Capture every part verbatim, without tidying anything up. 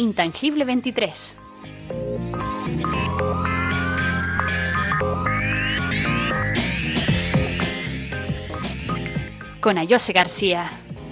Intangible veintitrés. Con Ayose García.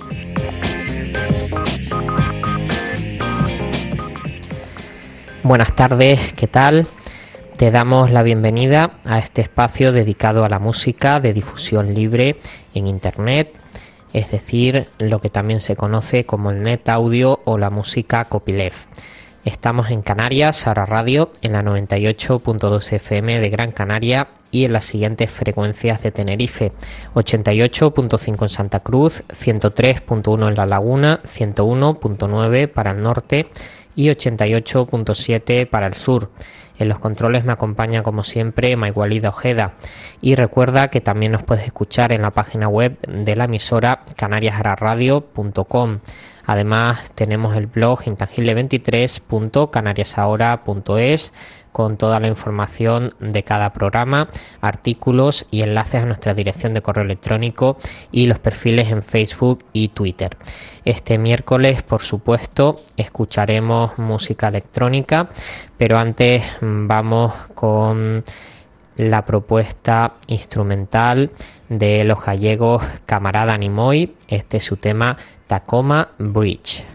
Buenas tardes, ¿qué tal? Te damos la bienvenida a este espacio dedicado a la música de difusión libre en Internet, es decir, lo que también se conoce como el net audio o la música copyleft. Estamos en Canarias, ahora radio, en la noventa y ocho punto dos F M de Gran Canaria y en las siguientes frecuencias de Tenerife: ochenta y ocho punto cinco en Santa Cruz, ciento tres punto uno en La Laguna, ciento uno punto nueve para el norte y ochenta y ocho punto siete para el sur. En los controles me acompaña como siempre Maigualida Ojeda, y recuerda que también nos puedes escuchar en la página web de la emisora canarias ahora radio punto com. Además tenemos el blog intangible veintitrés punto canarias ahora punto es con toda la información de cada programa, artículos y enlaces a nuestra dirección de correo electrónico y los perfiles en Facebook y Twitter. Este miércoles, por supuesto, escucharemos música electrónica, pero antes vamos con la propuesta instrumental de los gallegos Camarada Nimoy. Este es su tema Tacoma Bridge.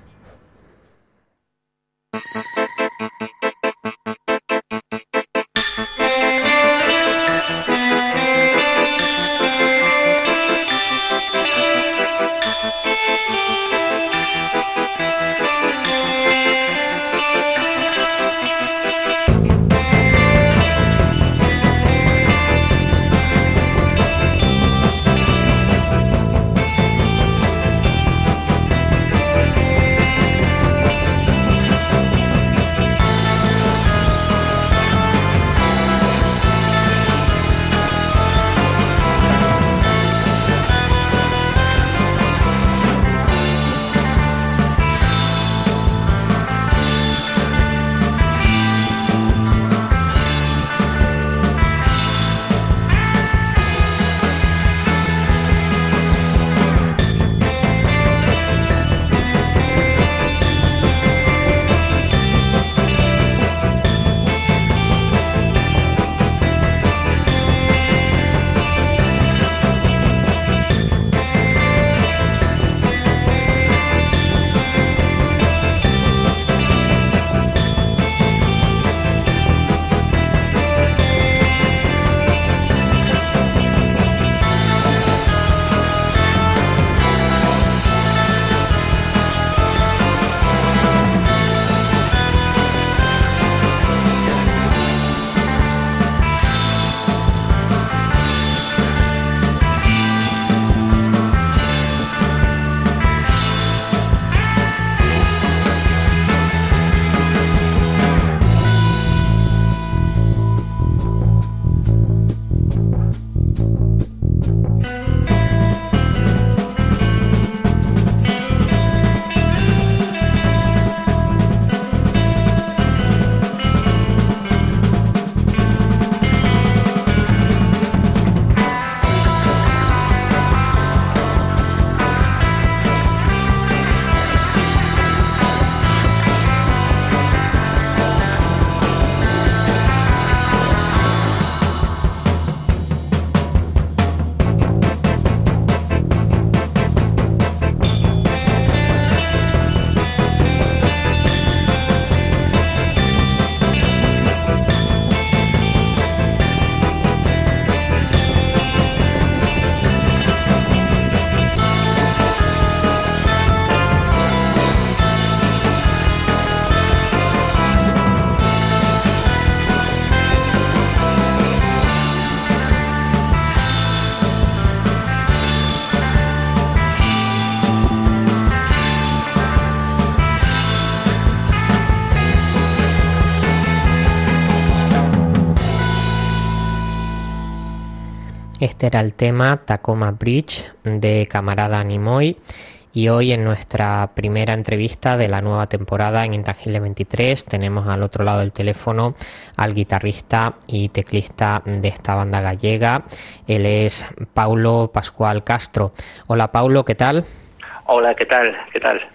Este era el tema Tacoma Bridge de Camarada Nimoy, y hoy en nuestra primera entrevista de la nueva temporada en Intangible veintitrés tenemos al otro lado del teléfono al guitarrista y teclista de esta banda gallega. Él es Paulo Pascual Castro. Hola Paulo, ¿qué tal? Hola, ¿qué tal? ¿Qué tal?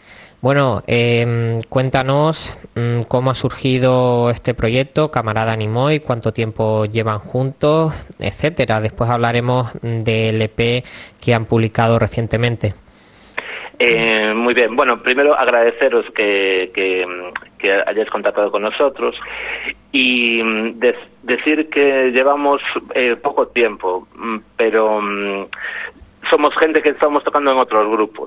Bueno, eh, cuéntanos mm, cómo ha surgido este proyecto, Camarada Nimoy, cuánto tiempo llevan juntos, etcétera. Después hablaremos del E P que han publicado recientemente. Eh, muy bien, bueno, primero agradeceros que, que, que hayáis contactado con nosotros y de, decir que llevamos eh, poco tiempo, pero um, somos gente que estamos tocando en otros grupos.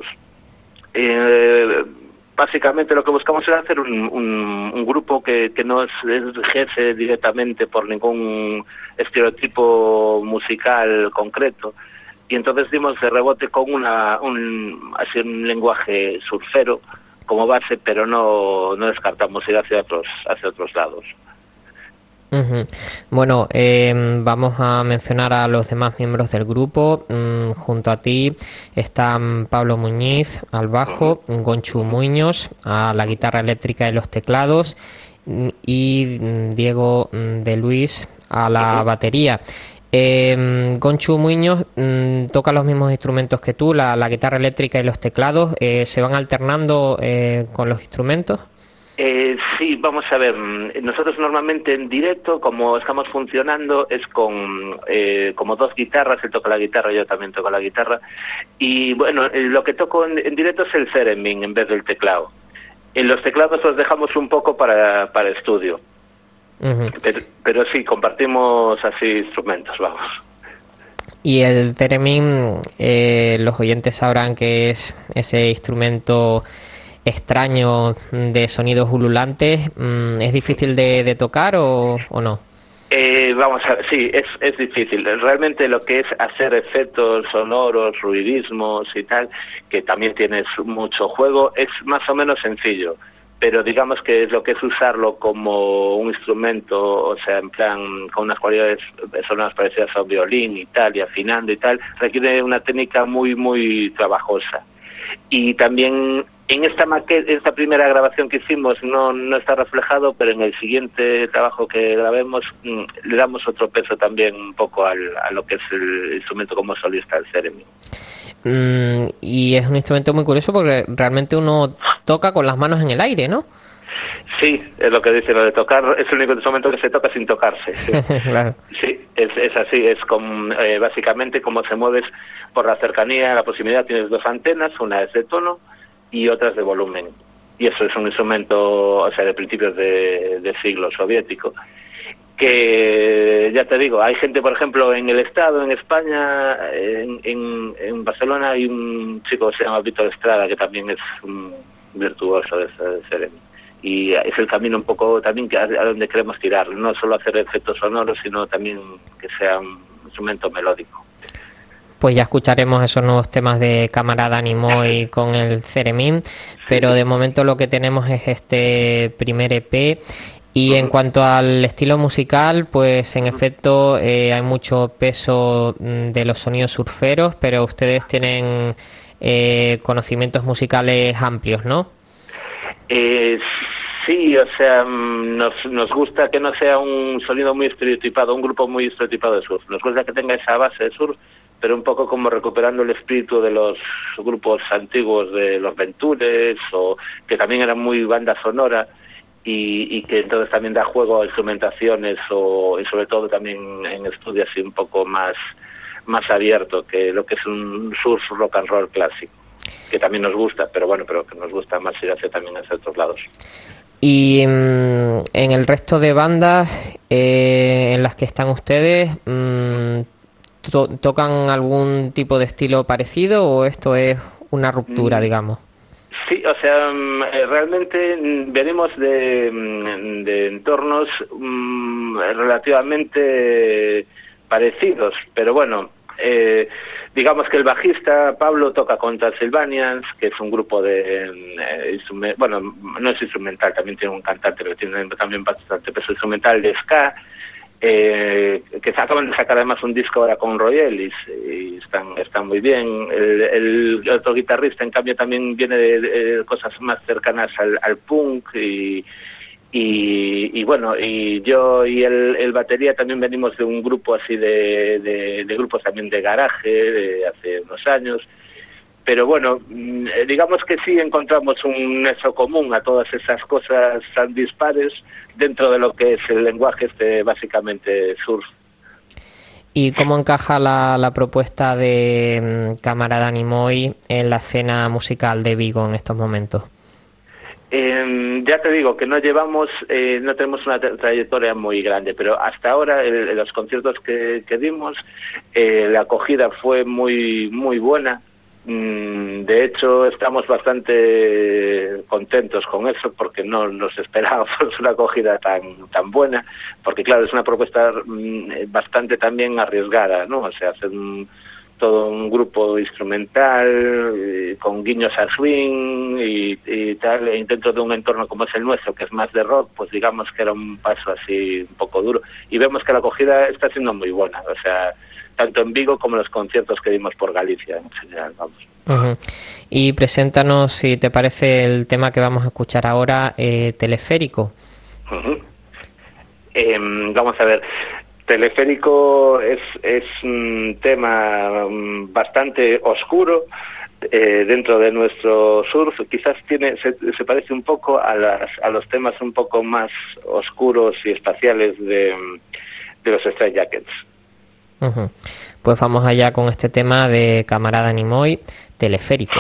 Eh, básicamente lo que buscamos es hacer un, un, un grupo que, que no se rijese directamente por ningún estereotipo musical concreto. Y entonces dimos de rebote con una un, así un lenguaje surfero como base, pero no, no descartamos ir hacia otros hacia otros lados. Uh-huh. Bueno, eh, vamos a mencionar a los demás miembros del grupo. Mm, junto a ti están Pablo Muñiz al bajo, uh-huh. Gonchu Muñoz a la guitarra eléctrica y los teclados y Diego de Luis a la uh-huh. batería. Eh, Gonchu Muñoz mm, toca los mismos instrumentos que tú, la, la guitarra eléctrica y los teclados. Eh, ¿Se van alternando eh, con los instrumentos? Eh, sí, vamos a ver. Nosotros normalmente en directo, como estamos funcionando, es con eh, como dos guitarras. Él toca la guitarra, yo también toco la guitarra. Y bueno, lo que toco en, en directo es el theremin en vez del teclado. En los teclados los dejamos un poco para, para estudio. Uh-huh. Pero, pero sí, compartimos así instrumentos, vamos. Y el theremin, eh, los oyentes sabrán que es ese instrumento extraño de sonidos ululantes. ¿Es difícil de, de tocar o, o no? Eh, vamos a ver, sí, es, es difícil. Realmente lo que es hacer efectos sonoros, ruidismos y tal, que también tienes mucho juego, es más o menos sencillo. Pero digamos que lo que es usarlo como un instrumento, o sea, en plan, con unas cualidades sonoras parecidas a un violín y tal, y afinando y tal, requiere una técnica muy, muy trabajosa. Y también en esta maqueta, esta primera grabación que hicimos no, no está reflejado, pero en el siguiente trabajo que grabemos mmm, le damos otro peso también un poco al, a lo que es el instrumento como solista, el theremin. Mm, y es un instrumento muy curioso porque realmente uno toca con las manos en el aire, ¿no? Sí, es lo que dice, lo de tocar es el único instrumento que se toca sin tocarse. Sí, claro. Sí, es, es así, es como, eh, básicamente como se mueves por la cercanía, la proximidad, tienes dos antenas, una es de tono y otra es de volumen. Y eso es un instrumento, o sea, de principios de, de siglo soviético. Que ya te digo, hay gente, por ejemplo, en el Estado, en España, en, en, en Barcelona hay un chico que se llama Víctor Estrada, que también es un virtuoso de ese theremin. Y es el camino un poco también que a, a donde queremos tirar, no solo hacer efectos sonoros, sino también que sea un instrumento melódico. Pues ya escucharemos esos nuevos temas de Camarada Nimoy con el theremin, pero de momento lo que tenemos es este primer E P. Y en cuanto al estilo musical, pues en efecto eh, hay mucho peso de los sonidos surferos, pero ustedes tienen eh, conocimientos musicales amplios, ¿no? Eh, sí, o sea, nos, nos gusta que no sea un sonido muy estereotipado, un grupo muy estereotipado de surf. Nos gusta que tenga esa base de surf, pero un poco como recuperando el espíritu de los grupos antiguos de los Ventures, o que también eran muy banda sonora. Y, y que entonces también da juego a instrumentaciones o y sobre todo también en estudios así un poco más más abierto que lo que es un surf rock and roll clásico, que también nos gusta, pero bueno, pero que nos gusta más ir hacia también hacia otros lados. Y mmm, en el resto de bandas eh, en las que están ustedes, mmm, to- ¿tocan algún tipo de estilo parecido o esto es una ruptura, mm. digamos? Sí, o sea, realmente venimos de, de entornos um, relativamente parecidos, pero bueno, eh, digamos que el bajista Pablo toca con Transylvanians, que es un grupo de, eh, bueno, no es instrumental, también tiene un cantante, pero tiene también bastante peso instrumental de ska. Eh, que acaban de sacar además un disco ahora con Royelis y están están muy bien. El, el otro guitarrista en cambio también viene de, de cosas más cercanas al, al punk y, y y bueno, y yo y el, el batería también venimos de un grupo así de, de, de grupos también de garaje de hace unos años, pero bueno, digamos que sí encontramos un nexo común a todas esas cosas tan dispares dentro de lo que es el lenguaje este básicamente surf. ¿Y cómo encaja la, la propuesta de um, Camarada Nimoy en la escena musical de Vigo en estos momentos? Eh, ya te digo que no llevamos, eh, no tenemos una tra trayectoria muy grande, pero hasta ahora el, los conciertos que, que dimos, eh, la acogida fue muy muy buena. Mm, de hecho, estamos bastante contentos con eso porque no nos esperábamos una acogida tan tan buena, porque claro, es una propuesta mm, bastante también arriesgada, ¿no? O sea, hacer un todo un grupo instrumental eh, con guiños a swing y, y tal, e dentro de un entorno como es el nuestro, que es más de rock, pues digamos que era un paso así un poco duro, y vemos que la acogida está siendo muy buena, o sea, tanto en Vigo como en los conciertos que dimos por Galicia en general, vamos. Uh-huh. Y preséntanos, si te parece, el tema que vamos a escuchar ahora, eh, Teleférico. Uh-huh. eh, vamos a ver, Teleférico es, es un tema bastante oscuro eh, dentro de nuestro surf. Quizás tiene se, se parece un poco a, las, a los temas un poco más oscuros y espaciales de, de los Stray Jackets. Uh-huh. Pues vamos allá con este tema de Camarada Nimoy, Teleférico.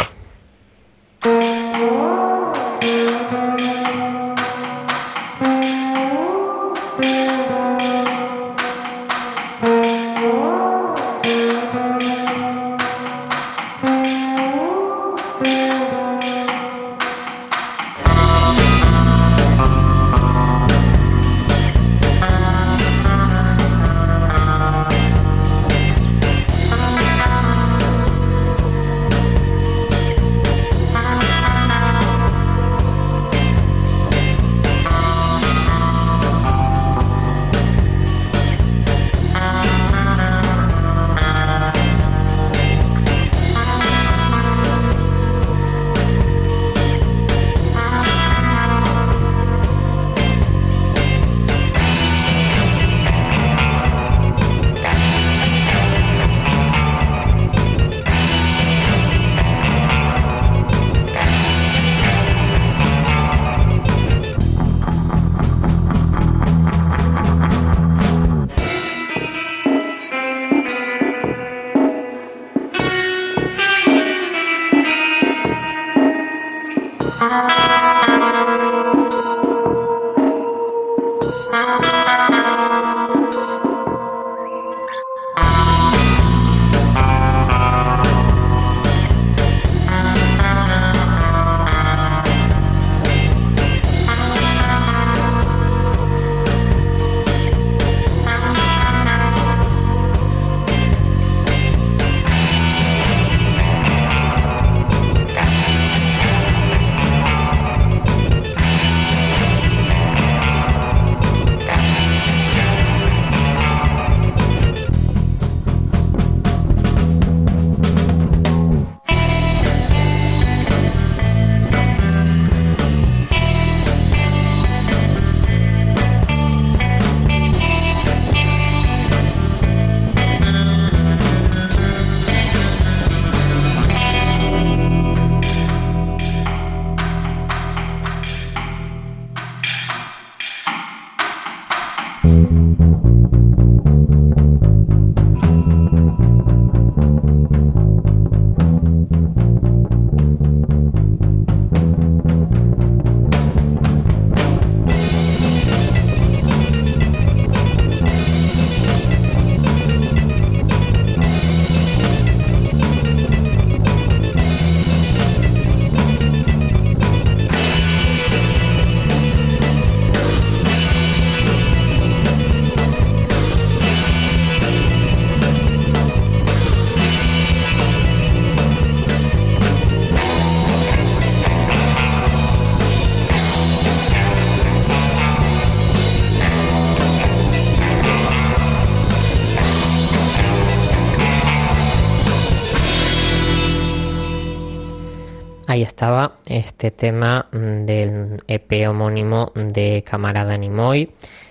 Ahí estaba este tema del E P homónimo de Camarada Nimoy,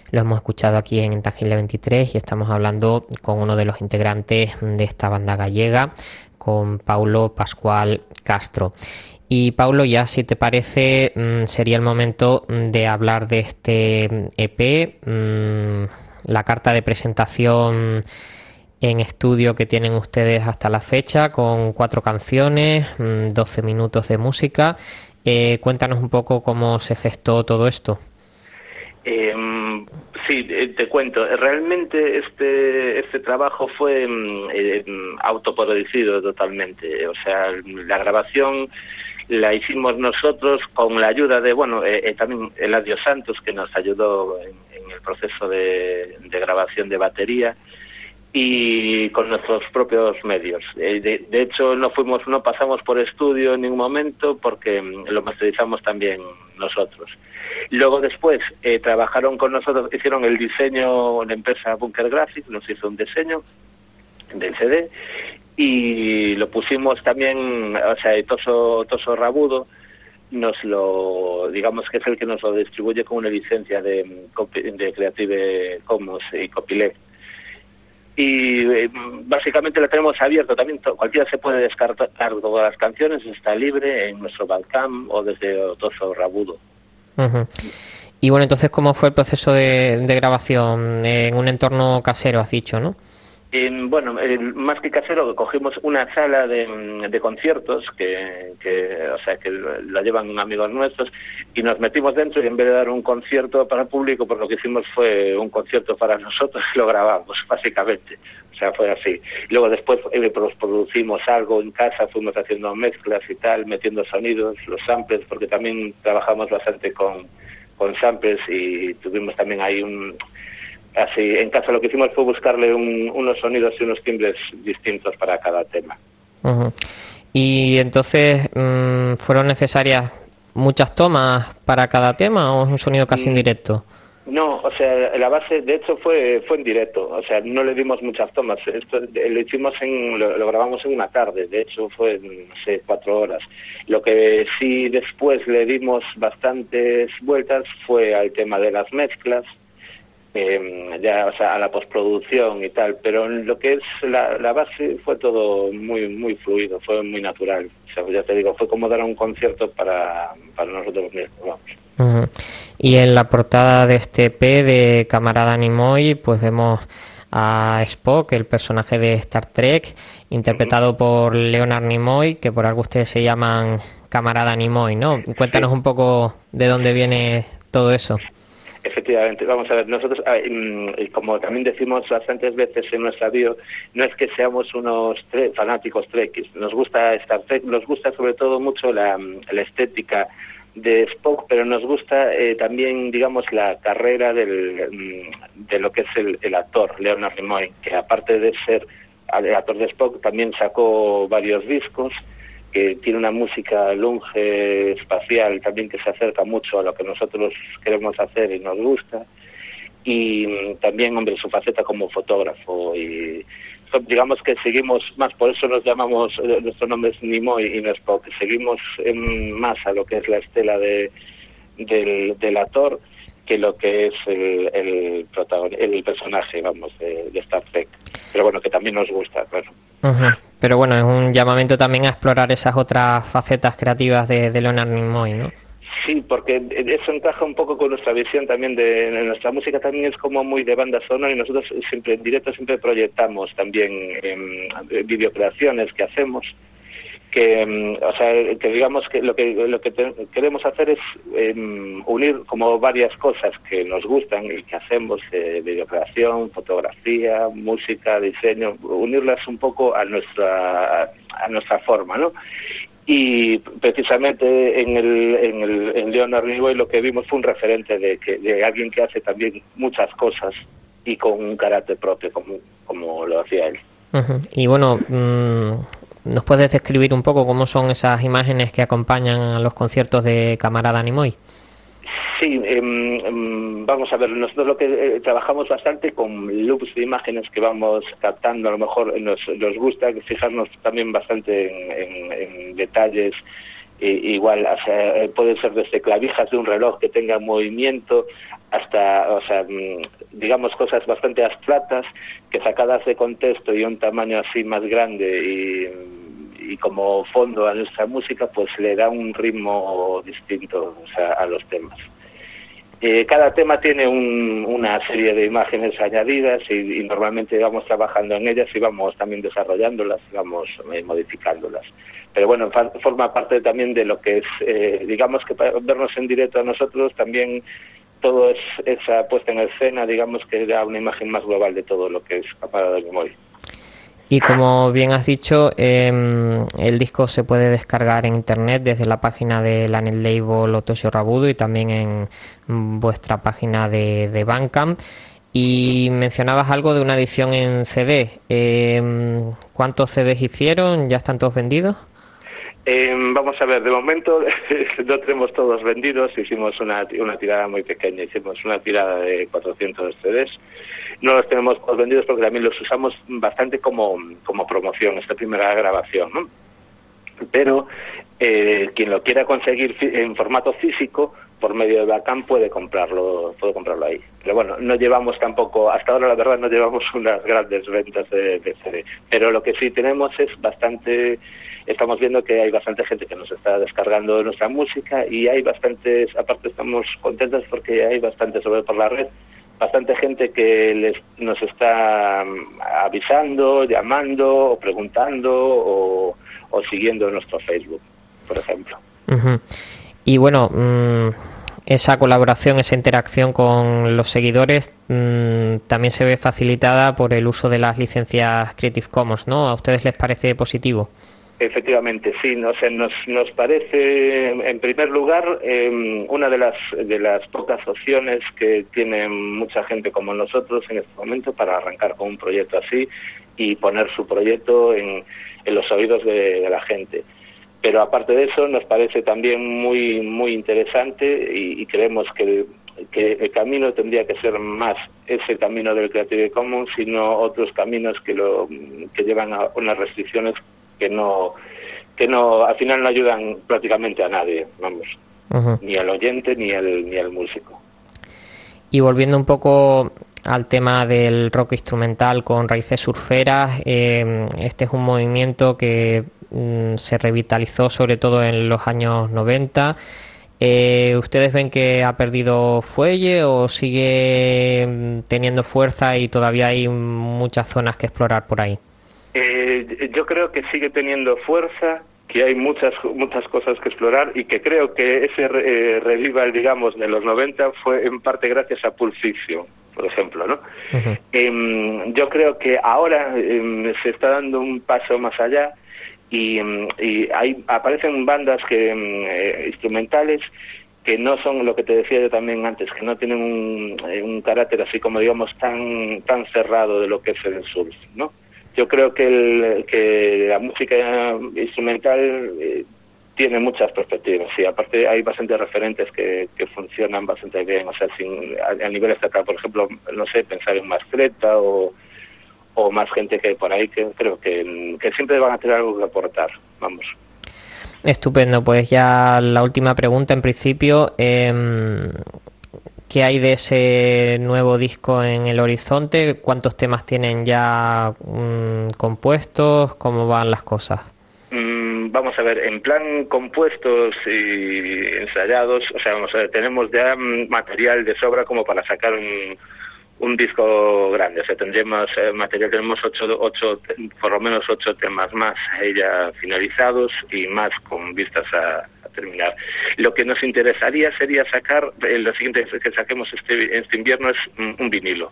lo hemos escuchado aquí en Intangible veintitrés y estamos hablando con uno de los integrantes de esta banda gallega, con Paulo Pascual Castro. Y Paulo, ya si te parece, sería el momento de hablar de este E P, la carta de presentación en estudio que tienen ustedes hasta la fecha, con cuatro canciones, doce minutos de música. Eh, cuéntanos un poco cómo se gestó todo esto. Eh, sí, te cuento. Realmente este este trabajo fue eh, autoproducido totalmente. O sea, la grabación la hicimos nosotros con la ayuda de, bueno, eh, eh, también Eladio Santos, que nos ayudó en, en el proceso de, de grabación de batería, y con nuestros propios medios. Eh, de, de hecho, no fuimos, no pasamos por estudio en ningún momento porque lo masterizamos también nosotros. Luego después eh, trabajaron con nosotros, hicieron el diseño, la empresa Bunker Graphics nos hizo un diseño del C D y lo pusimos también, o sea, Toso, Toso Rabudo nos lo, digamos que es el que nos lo distribuye con una licencia de, de Creative Commons y Copyleft. Y eh, básicamente lo tenemos abierto también, cualquiera se puede descargar todas las canciones, está libre en nuestro Bandcamp o desde Toso Rabudo. Uh-huh. Y bueno, entonces, ¿cómo fue el proceso de, de grabación? En un entorno casero, has dicho, ¿no? En, bueno, el, más que casero, cogimos una sala de, de conciertos que, que, o sea, que la llevan amigos nuestros y nos metimos dentro y en vez de dar un concierto para el público, pues lo que hicimos fue un concierto para nosotros y lo grabamos, básicamente. O sea, fue así. Y luego después eh, pues, producimos algo en casa, fuimos haciendo mezclas y tal, metiendo sonidos, los samples, porque también trabajamos bastante con, con samples y tuvimos también ahí un... Así, en casa lo que hicimos fue buscarle un, unos sonidos y unos timbres distintos para cada tema. Uh-huh. Y entonces, mmm, ¿fueron necesarias muchas tomas para cada tema o es un sonido casi indirecto? No, o sea, la base de hecho fue fue en directo, o sea, no le dimos muchas tomas. Esto lo hicimos en, lo, lo grabamos en una tarde, de hecho fue, no sé, cuatro horas. Lo que sí después le dimos bastantes vueltas fue al tema de las mezclas. Eh, ya, o sea, a la postproducción y tal, pero en lo que es la, la base fue todo muy muy fluido, fue muy natural. O sea, ya te digo, fue como dar un concierto para, para nosotros mismos, vamos. Uh-huh. Y en la portada de este E P de Camarada Nimoy, pues vemos a Spock, el personaje de Star Trek, interpretado uh-huh. por Leonard Nimoy, que por algo ustedes se llaman Camarada Nimoy, ¿no? Cuéntanos sí. un poco de dónde viene todo eso. Efectivamente, vamos a ver, nosotros, como también decimos bastantes veces en nuestra bio, no es que seamos unos tre- fanáticos trekkies, nos gusta Star Trek, nos gusta sobre todo mucho la, la estética de Spock, pero nos gusta eh, también, digamos, la carrera del, de lo que es el, el actor, Leonard Nimoy, que aparte de ser el actor de Spock, también sacó varios discos, que tiene una música lunge espacial también que se acerca mucho a lo que nosotros queremos hacer y nos gusta, y también, hombre, su faceta como fotógrafo, y digamos que seguimos más, por eso nos llamamos, nuestro nombre es Nimoy y no Spock, seguimos en más a lo que es la estela de del, del actor que lo que es el el, protagon- el personaje, vamos, de, de Star Trek, pero bueno, que también nos gusta, claro. Uh-huh. Pero bueno, es un llamamiento también a explorar esas otras facetas creativas de, de Leonard Nimoy, ¿no? Sí, porque eso encaja un poco con nuestra visión también de, de nuestra música, también es como muy de banda sonora y nosotros siempre en directo siempre proyectamos también eh, videocreaciones que hacemos, que o sea, que digamos que lo que lo que te, queremos hacer es eh, unir como varias cosas que nos gustan y que hacemos, eh, videocreación, fotografía, música, diseño, unirlas un poco a nuestra a nuestra forma, ¿no? Y precisamente en el en el en Leonard Nimoy lo que vimos fue un referente de que de alguien que hace también muchas cosas y con un carácter propio como como lo hacía él. Uh-huh. Y bueno, mmm, ¿nos puedes describir un poco cómo son esas imágenes que acompañan a los conciertos de Camarada Nimoy? Sí, eh, eh, vamos a ver, nosotros lo que eh, trabajamos bastante con loops de imágenes que vamos captando, a lo mejor nos, nos gusta fijarnos también bastante en, en, en detalles Y, igual, o sea, pueden ser desde clavijas de un reloj que tenga movimiento hasta, o sea, digamos, cosas bastante abstractas que sacadas de contexto y un tamaño así más grande y, y como fondo a nuestra música, pues le da un ritmo distinto, o sea, a los temas. Eh, cada tema tiene un, una serie de imágenes añadidas y, y normalmente vamos trabajando en ellas y vamos también desarrollándolas, vamos eh, modificándolas. Pero bueno, forma parte también de lo que es, eh, digamos que para vernos en directo a nosotros también todo es esa puesta en escena, digamos que da una imagen más global de todo lo que es Camarada de Nimoy. Y como bien has dicho, eh, el disco se puede descargar en internet desde la página de la net label Otoxio Rabudo y también en vuestra página de, de Bandcamp. Y mencionabas algo de una edición en C D. Eh, ¿Cuántos C Ds hicieron? ¿Ya están todos vendidos? Eh, vamos a ver, de momento no tenemos todos vendidos, hicimos una, una tirada muy pequeña, hicimos una tirada de cuatrocientos C Ds. No los tenemos todos vendidos porque también los usamos bastante como, como promoción, esta primera grabación, ¿no? Pero eh, quien lo quiera conseguir en formato físico, por medio de Bandcamp puede comprarlo, puede comprarlo ahí. Pero bueno, no llevamos tampoco, hasta ahora la verdad no llevamos unas grandes ventas de, de C D. Pero lo que sí tenemos es bastante, estamos viendo que hay bastante gente que nos está descargando nuestra música y hay bastantes, aparte estamos contentos porque hay bastante, sobre por la red, bastante gente que les, nos está avisando, llamando o preguntando o, o siguiendo nuestro Facebook, por ejemplo. Uh-huh. Y bueno, mmm, esa colaboración, esa interacción con los seguidores mmm, también se ve facilitada por el uso de las licencias Creative Commons, ¿no? ¿A ustedes les parece positivo? Efectivamente, sí, no sé, nos nos parece, en primer lugar, eh, una de las de las pocas opciones que tiene mucha gente como nosotros en este momento para arrancar con un proyecto así y poner su proyecto en, en los oídos de, de la gente. Pero aparte de eso, nos parece también muy muy interesante y, y creemos que que el camino tendría que ser más ese camino del Creative Commons, sino otros caminos que lo que llevan a unas restricciones que no que no al final no ayudan prácticamente a nadie, vamos, uh-huh. ni al oyente ni al ni al músico. Y volviendo un poco al tema del rock instrumental con raíces surferas, eh, este es un movimiento que mm, se revitalizó sobre todo en los años noventa. Eh, ¿Ustedes ven que ha perdido fuelle o sigue teniendo fuerza y todavía hay muchas zonas que explorar por ahí? Eh, yo creo que sigue teniendo fuerza, que hay muchas muchas cosas que explorar y que creo que ese eh, revival, digamos, de los noventa fue en parte gracias a Pulp Fiction, por ejemplo, ¿no? Uh-huh. Eh, yo creo que ahora eh, se está dando un paso más allá y, y hay, aparecen bandas que eh, instrumentales que no son lo que te decía yo también antes, que no tienen un, un carácter así como, digamos, tan tan cerrado de lo que es el surf, ¿no? Yo creo que, el, que la música instrumental eh, tiene muchas perspectivas y aparte hay bastantes referentes que, que funcionan bastante bien, o sea, sin, a, a nivel estatal, por ejemplo, no sé, pensar en Mascleta o, o más gente que hay por ahí que creo que, que siempre van a tener algo que aportar, vamos. Estupendo, pues ya la última pregunta en principio. Eh, ¿Qué hay de ese nuevo disco en el horizonte? ¿Cuántos temas tienen ya mmm, compuestos? ¿Cómo van las cosas? Mm, vamos a ver, en plan compuestos y ensayados, o sea, vamos a ver, tenemos ya material de sobra como para sacar un, un disco grande. O sea, tendremos eh, material, tenemos ocho, ocho, por lo menos ocho temas más ya finalizados y más con vistas a terminar. Lo que nos interesaría sería sacar, eh, lo siguiente que saquemos este, este invierno es un, un vinilo,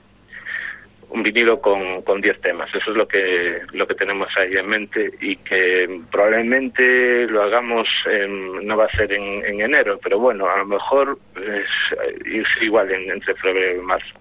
un vinilo con con diez temas. Eso es lo que lo que tenemos ahí en mente y que probablemente lo hagamos, en, no va a ser en, en enero, pero bueno, a lo mejor es, es igual en, entre febrero y marzo.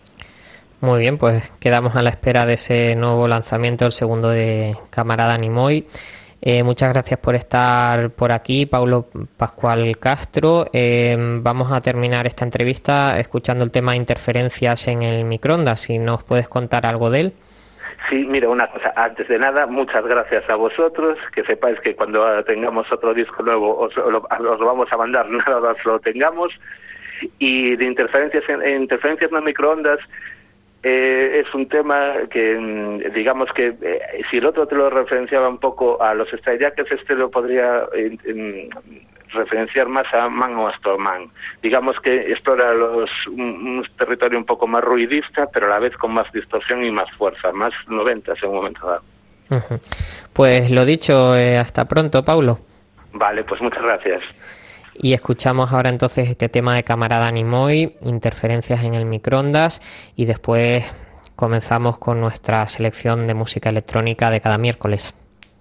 Muy bien, pues quedamos a la espera de ese nuevo lanzamiento, el segundo de Camarada Nimoy. Eh, muchas gracias por estar por aquí, Paulo Pascual Castro. Eh, vamos a terminar esta entrevista escuchando el tema Interferencias en el microondas. Si nos puedes contar algo de él. Sí, mira, una cosa, antes de nada, muchas gracias a vosotros, que sepáis que cuando tengamos otro disco nuevo os, lo, os lo vamos a mandar, nada más lo tengamos. Y de interferencias en, interferencias no microondas, eh, es un tema que, digamos que, eh, si el otro te lo referenciaba un poco a los Stradivarius, este lo podría eh, eh, referenciar más a Mann o Astroman. Digamos que explora los un, un territorio un poco más ruidista, pero a la vez con más distorsión y más fuerza, más noventas en un momento dado. Uh-huh. Pues lo dicho, eh, hasta pronto, Paulo. Vale, pues muchas gracias. Y escuchamos ahora entonces este tema de Camarada Nimoy, interferencias en el microondas, y después comenzamos con nuestra selección de música electrónica de cada miércoles.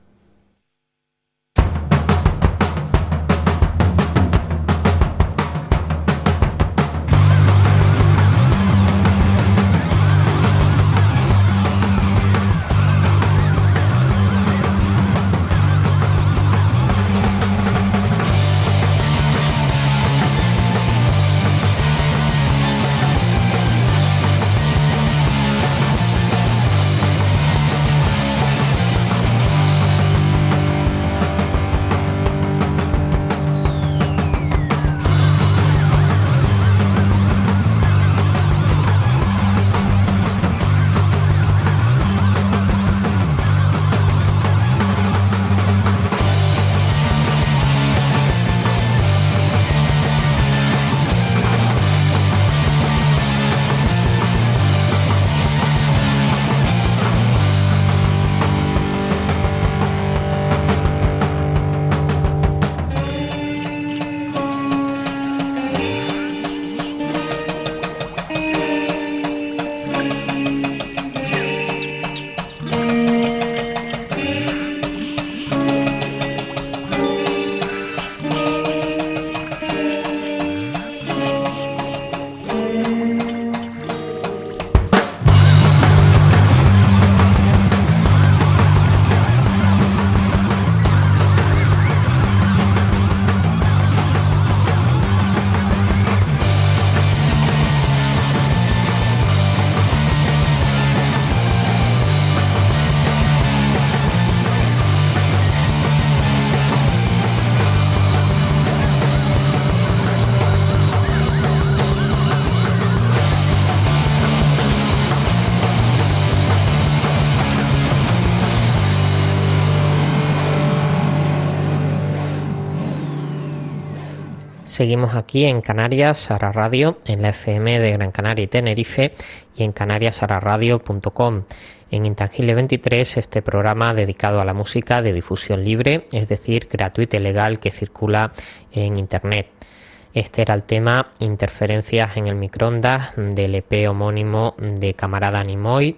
Seguimos aquí en Canarias Ara Radio, en la F M de Gran Canaria y Tenerife, y en canarias ara radio punto com. En Intangible veintitrés, este programa dedicado a la música de difusión libre, es decir, gratuita y legal, que circula en Internet. Este era el tema Interferencias en el microondas del E P homónimo de Camarada Nimoy,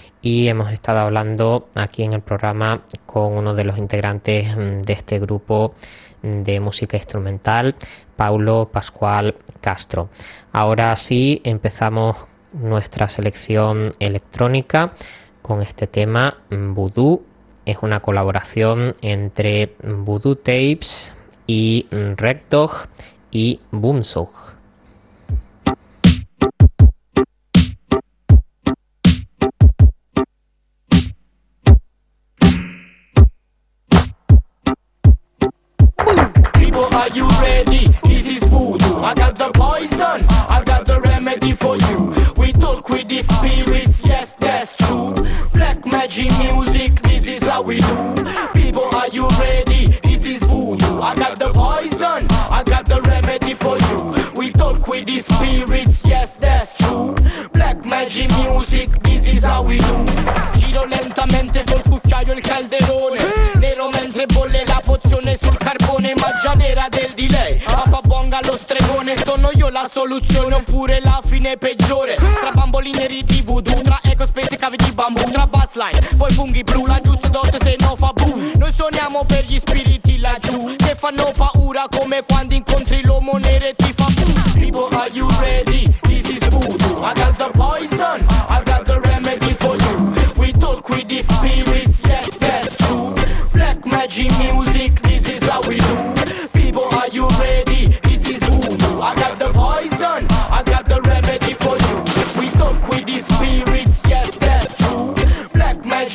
y hemos estado hablando aquí en el programa con uno de los integrantes de este grupo de música instrumental, Paulo Pascual Castro. Ahora sí empezamos nuestra selección electrónica con este tema Voodoo. Es una colaboración entre Voodoo Tapes y Rectog y Boomsog. Are you ready? This is voodoo. I got the poison, I got the remedy for you. We talk with the spirits, yes, that's true. Black magic music, this is how we do. People, are you ready? This is voodoo. I got the poison, I got the remedy for you. We talk with the spirits, yes, that's true. Black magic music, this is how we do. Giro lentamente col cucchiaio il calderone, nero mentre bolle la pozione sul carbone, magia nera del delay. Papa bonga lo stregone, sono io la soluzione oppure la fine peggiore. Tra bamboline di voodoo, tra eco space e cavi di bambù, tra bassline, poi funghi blu, la giusta dose se no fa boom. Noi suoniamo per gli spiriti laggiù, che fanno paura come quando incontri l'uomo nero e ti fa boom. People, are you ready? This is voodoo. I got the poison, I got the remedy for you. We talk with the spirits, yes, that's true. Black magic music, this is how we do. People, are you ready? This is voodoo. I got the poison, I got the remedy for you. We talk with the spirits, yes, that's true. Black magic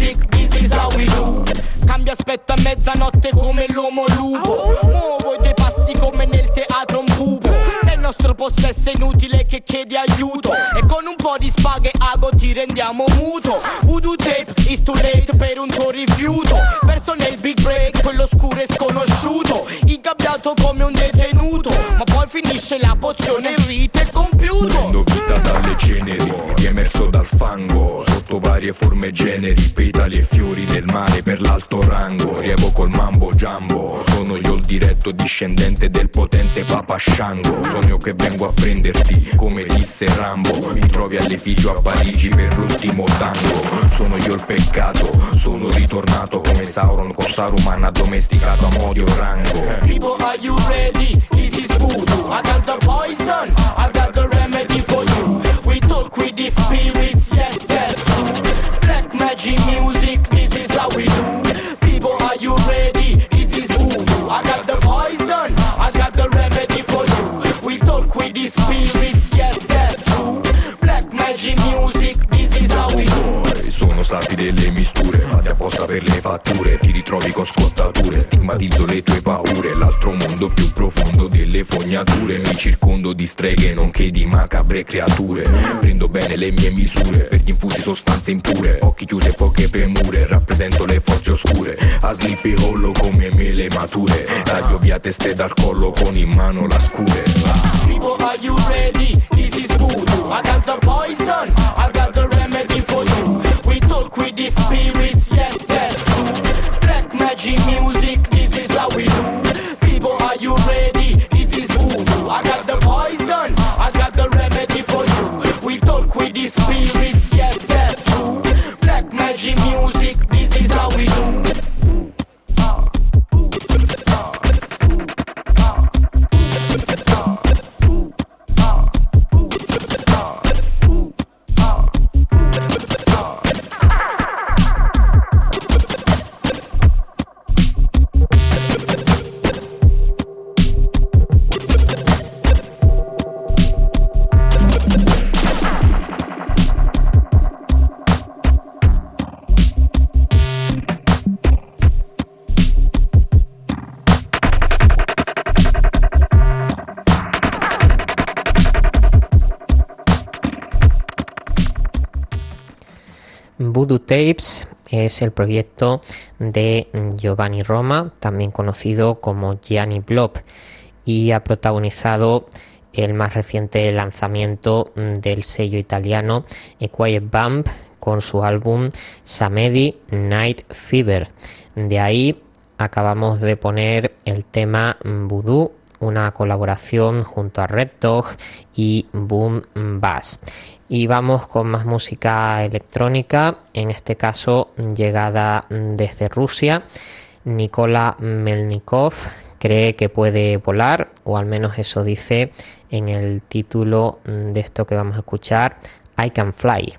music, this is how we do. Cambia aspetto a mezzanotte come l'uomo lupo. Muovo i tuoi passi come nel teatro un buco. Se il nostro possesso è inutile che chiedi aiuto, e con un po' di spaghe ago ti rendiamo muto. Voodoo tape is too late per un tuo rifiuto. Verso nel big break, quello scuro e sconosciuto, ingabbiato come un detenuto, ma poi finisce la pozione, il rito è compiuto. Prendo vita dalle ceneri, riemerso dal fango, sotto varie forme e generi, petali e fiori del mare per l'alto rango. Rievo col mambo jumbo, sono io il diretto discendente del potente Papa Shango. Sono io che vengo a prenderti, come disse Rambo. Mi trovi all'Efigio a Parigi per l'ultimo tango. Sono io il peccato, sono ritornato come Sauron con Saruman addomesticato a modio rango. People, are you ready? This is voodoo. I got the poison, I got the remedy for you. We talk with the spirits, yes, that's true. Black magic music, this is how we do. People, are you ready? This is voodoo. I got the poison, I got the remedy for you. We talk with the spirits, yes, that's true. Black magic music, this is how we do. Sono salti delle misture, fatte apposta per le fatture. Ti ritrovi con scottature, stigmatizzo le tue paure. L'altro mondo più profondo delle fognature. Mi circondo di streghe nonché di macabre creature. Prendo bene le mie misure per gli infusi sostanze impure. Occhi chiusi e poche premure, rappresento le forze oscure. A Sleepy Hollow come mele mature. Taglio via teste dal collo con in mano la scure. People, are you ready? This is voodoo. I got the poison, I got the remedy for you. We talk with the spirits, yes, that's true. Black magic music, this is how we do. People, are you ready? This is voodoo. I got the poison, I got the remedy for you. We talk with the spirits, yes, that's true. Black magic music, this is how we do. Voodoo Tapes es el proyecto de Giovanni Roma, también conocido como Gianni Blob, y ha protagonizado el más reciente lanzamiento del sello italiano A Quiet Bump con su álbum Samedi Night Fever. De ahí acabamos de poner el tema Voodoo, una colaboración junto a Red Dog y Boom Bass. Y vamos con más música electrónica, en este caso llegada desde Rusia. Nikola Melnikov cree que puede volar, o al menos eso dice en el título de esto que vamos a escuchar, I Can Fly.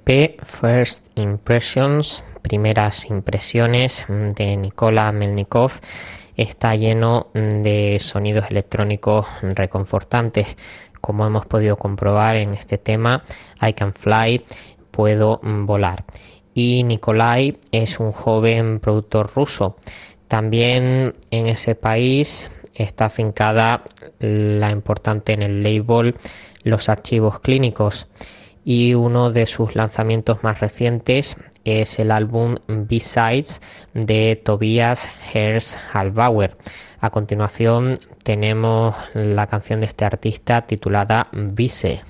P First Impressions, primeras impresiones, de Nikola Melnikov, está lleno de sonidos electrónicos reconfortantes. Como hemos podido comprobar en este tema, I Can Fly, puedo volar. Y Nikolai es un joven productor ruso. También en ese país está afincada la importante en el label Los Archivos Clínicos, y uno de sus lanzamientos más recientes es el álbum B-Sides de Tobias Herz-Hallbauer. A continuación tenemos la canción de este artista titulada Vice.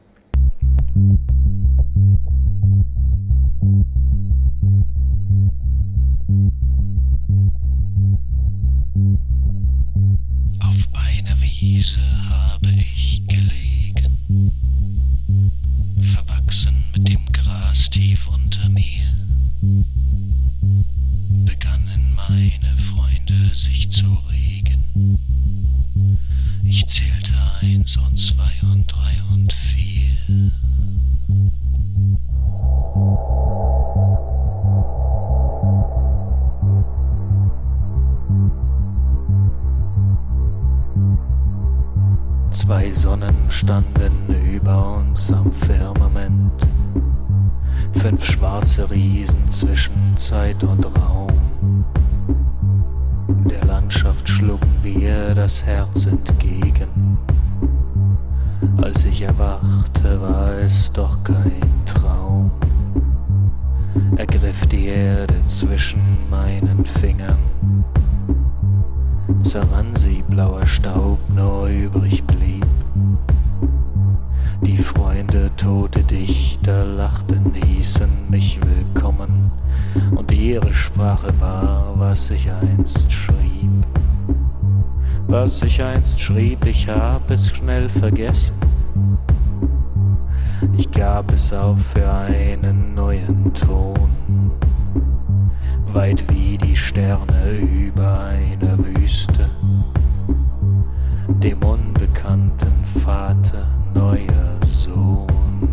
Auf einer Wiese habe ich gelegen, verwachsen mit dem Gras tief unter mir. Begannen meine Freunde sich zu regen. Ich zählte eins und zwei und drei und vier. Zwei Sonnen standen über uns am Firmament, fünf schwarze Riesen zwischen Zeit und Raum. Der Landschaft schlugen wir das Herz entgegen. Als ich erwachte, war es doch kein Traum. Ergriff die Erde zwischen meinen Fingern, zerrann sie, blauer Staub nur übrig blieb. Die Freunde, tote Dichter, lachten, hießen mich willkommen, und ihre Sprache war, was ich einst schrieb. Was ich einst schrieb, ich hab es schnell vergessen. Ich gab es auf für einen neuen Ton, weit wie die Sterne über einer Wüste, dem unbekannten Vater neuer Sohn.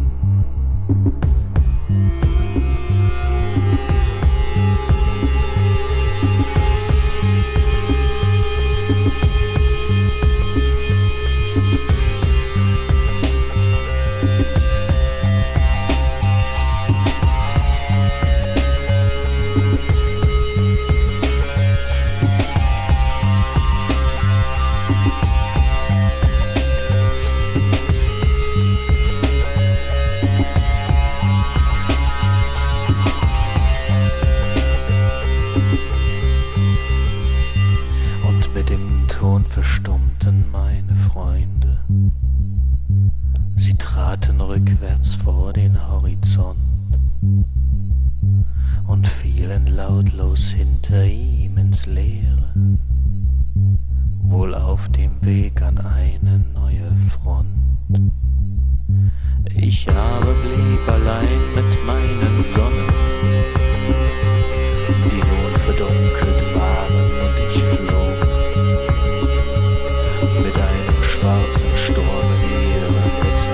Verstummten meine Freunde. Sie traten rückwärts vor den Horizont und fielen lautlos hinter ihm ins Leere, wohl auf dem Weg an eine neue Front. Ich aber blieb allein mit meinen Sonnen, die nun verdunkelt waren, und ich flog mit einem schwarzen Sturm in ihrer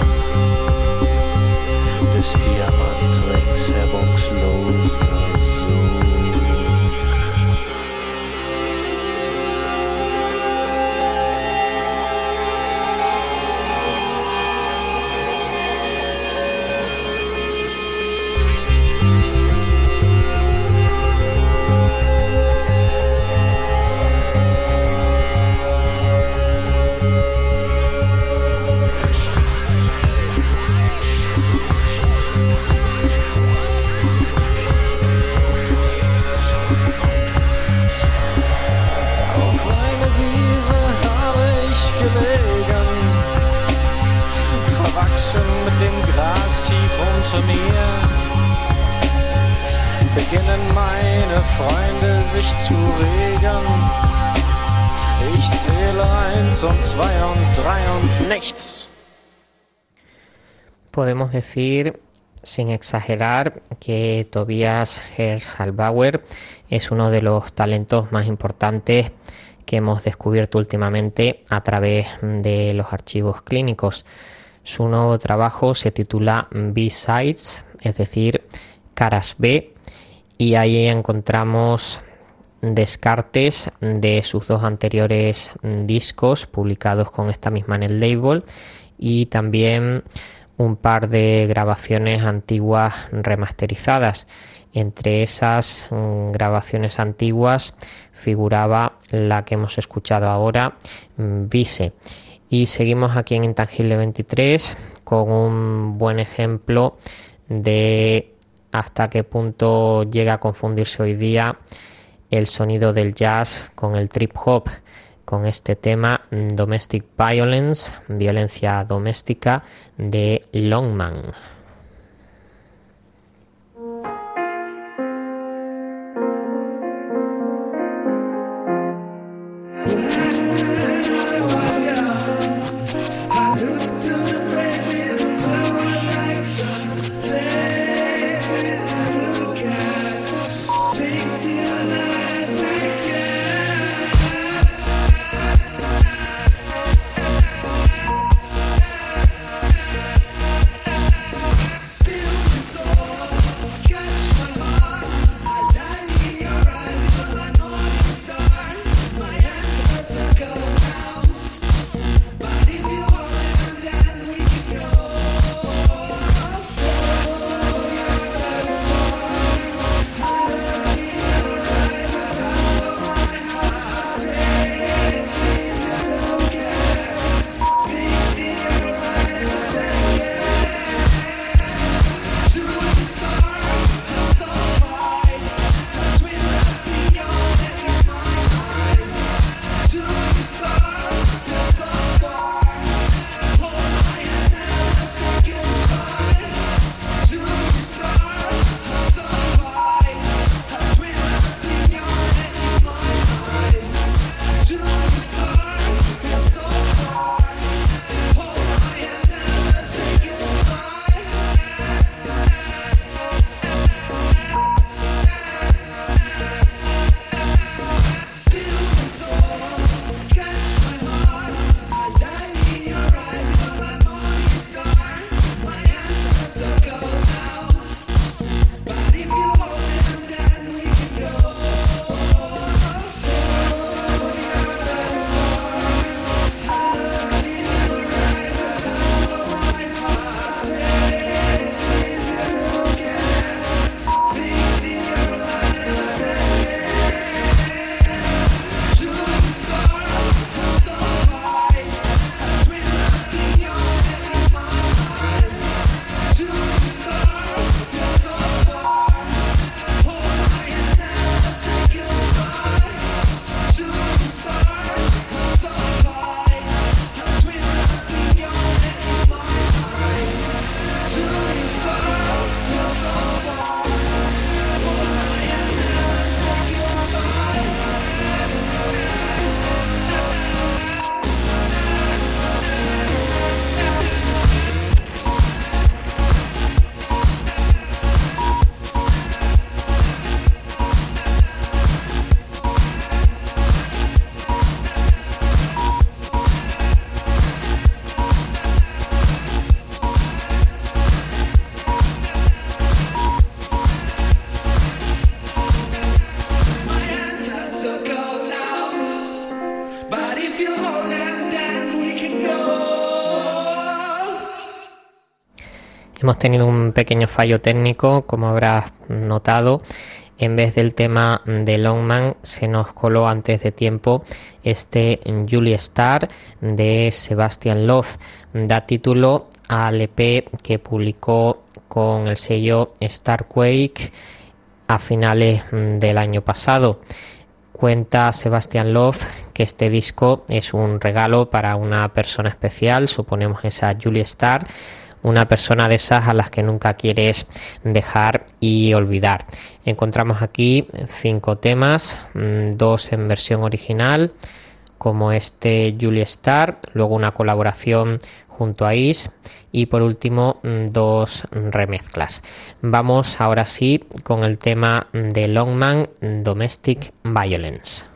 Mitte, des Diamantrings hemmungsloser Sog. Mit dem Gras tief unter mir beginnen meine Freunde sich zu regen. Ich zähle eins und zwei und drei und nichts. Podemos decir, sin exagerar, que Tobias Herz-Hallbauer es uno de los talentos más importantes que hemos descubierto últimamente a través de los archivos clínicos. Su nuevo trabajo se titula B-Sides, es decir, caras B, y ahí encontramos descartes de sus dos anteriores discos publicados con esta misma net label y también un par de grabaciones antiguas remasterizadas. Entre esas mm, grabaciones antiguas figuraba la que hemos escuchado ahora, Vise. Y seguimos aquí en Intangible veintitrés con un buen ejemplo de hasta qué punto llega a confundirse hoy día el sonido del jazz con el trip hop, con este tema Domestic Violence, violencia doméstica, de Longman. Hemos tenido un pequeño fallo técnico, como habrás notado. En vez del tema de Longman se nos coló antes de tiempo este Julie Star de Sebastian Love. Da título al E P que publicó con el sello Starquake a finales del año pasado. Cuenta Sebastian Love que este disco es un regalo para una persona especial, suponemos esa Julie Star, una persona de esas a las que nunca quieres dejar y olvidar. Encontramos aquí cinco temas, dos en versión original, como este Julie Star, luego una colaboración junto a Is y por último dos remezclas. Vamos ahora sí con el tema de Longman, Domestic Violence.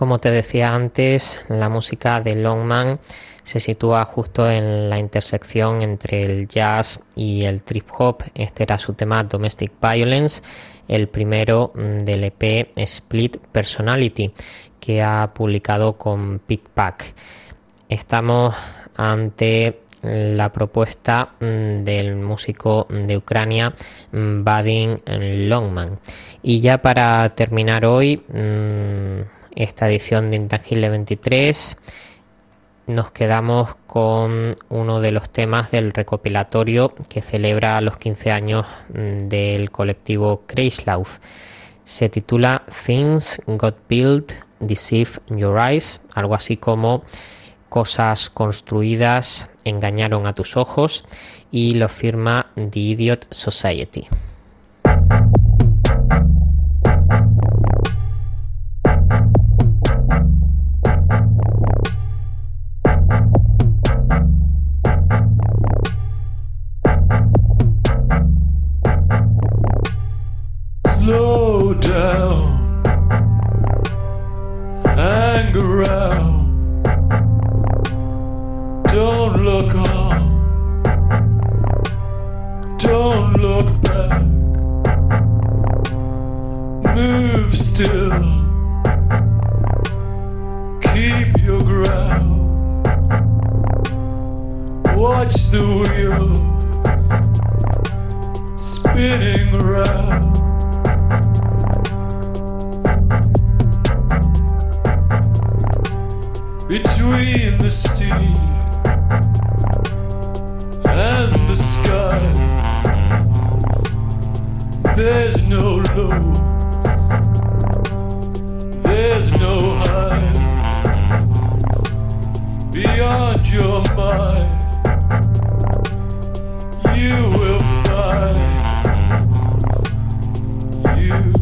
Como te decía antes, la música de Longman se sitúa justo en la intersección entre el jazz y el trip hop. Este era su tema Domestic Violence, el primero del E P Split Personality que ha publicado con Pickpack. Estamos ante la propuesta del músico de Ucrania Vadim Longman. Y ya para terminar hoy esta edición de Intangible veintitrés, nos quedamos con uno de los temas del recopilatorio que celebra los quince años del colectivo Kreislauf. Se titula Things Got Built Deceive Your Eyes, algo así como Cosas construidas engañaron a tus ojos, y lo firma The Idiot Society. Slow down, hang around, don't look on, don't look back, move still, keep your ground, watch the wheel spinning around. Between the sea and the sky, there's no low, there's no high. Beyond your mind, you will find you.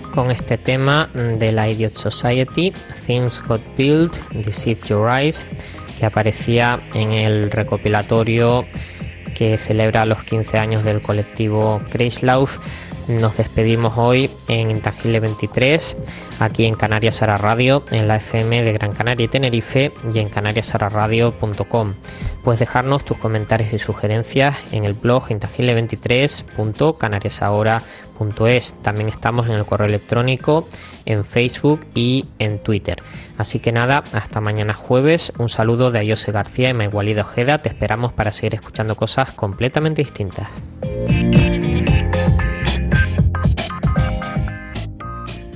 con este tema de la Idiot Society, Things Got Built, Deceive Your Eyes, que aparecía en el recopilatorio que celebra los quince años del colectivo Kreislauf. Nos despedimos hoy en Intangible veintitrés, aquí en Canarias Ahora Radio, en la F M de Gran Canaria y Tenerife y en canarias ahora radio punto com. Puedes dejarnos tus comentarios y sugerencias en el blog intangible veintitrés punto canarias ahora punto es. También estamos en el correo electrónico, en Facebook y en Twitter. Así que nada, hasta mañana jueves. Un saludo de Ayose García y Maigualida Ojeda. Te esperamos para seguir escuchando cosas completamente distintas.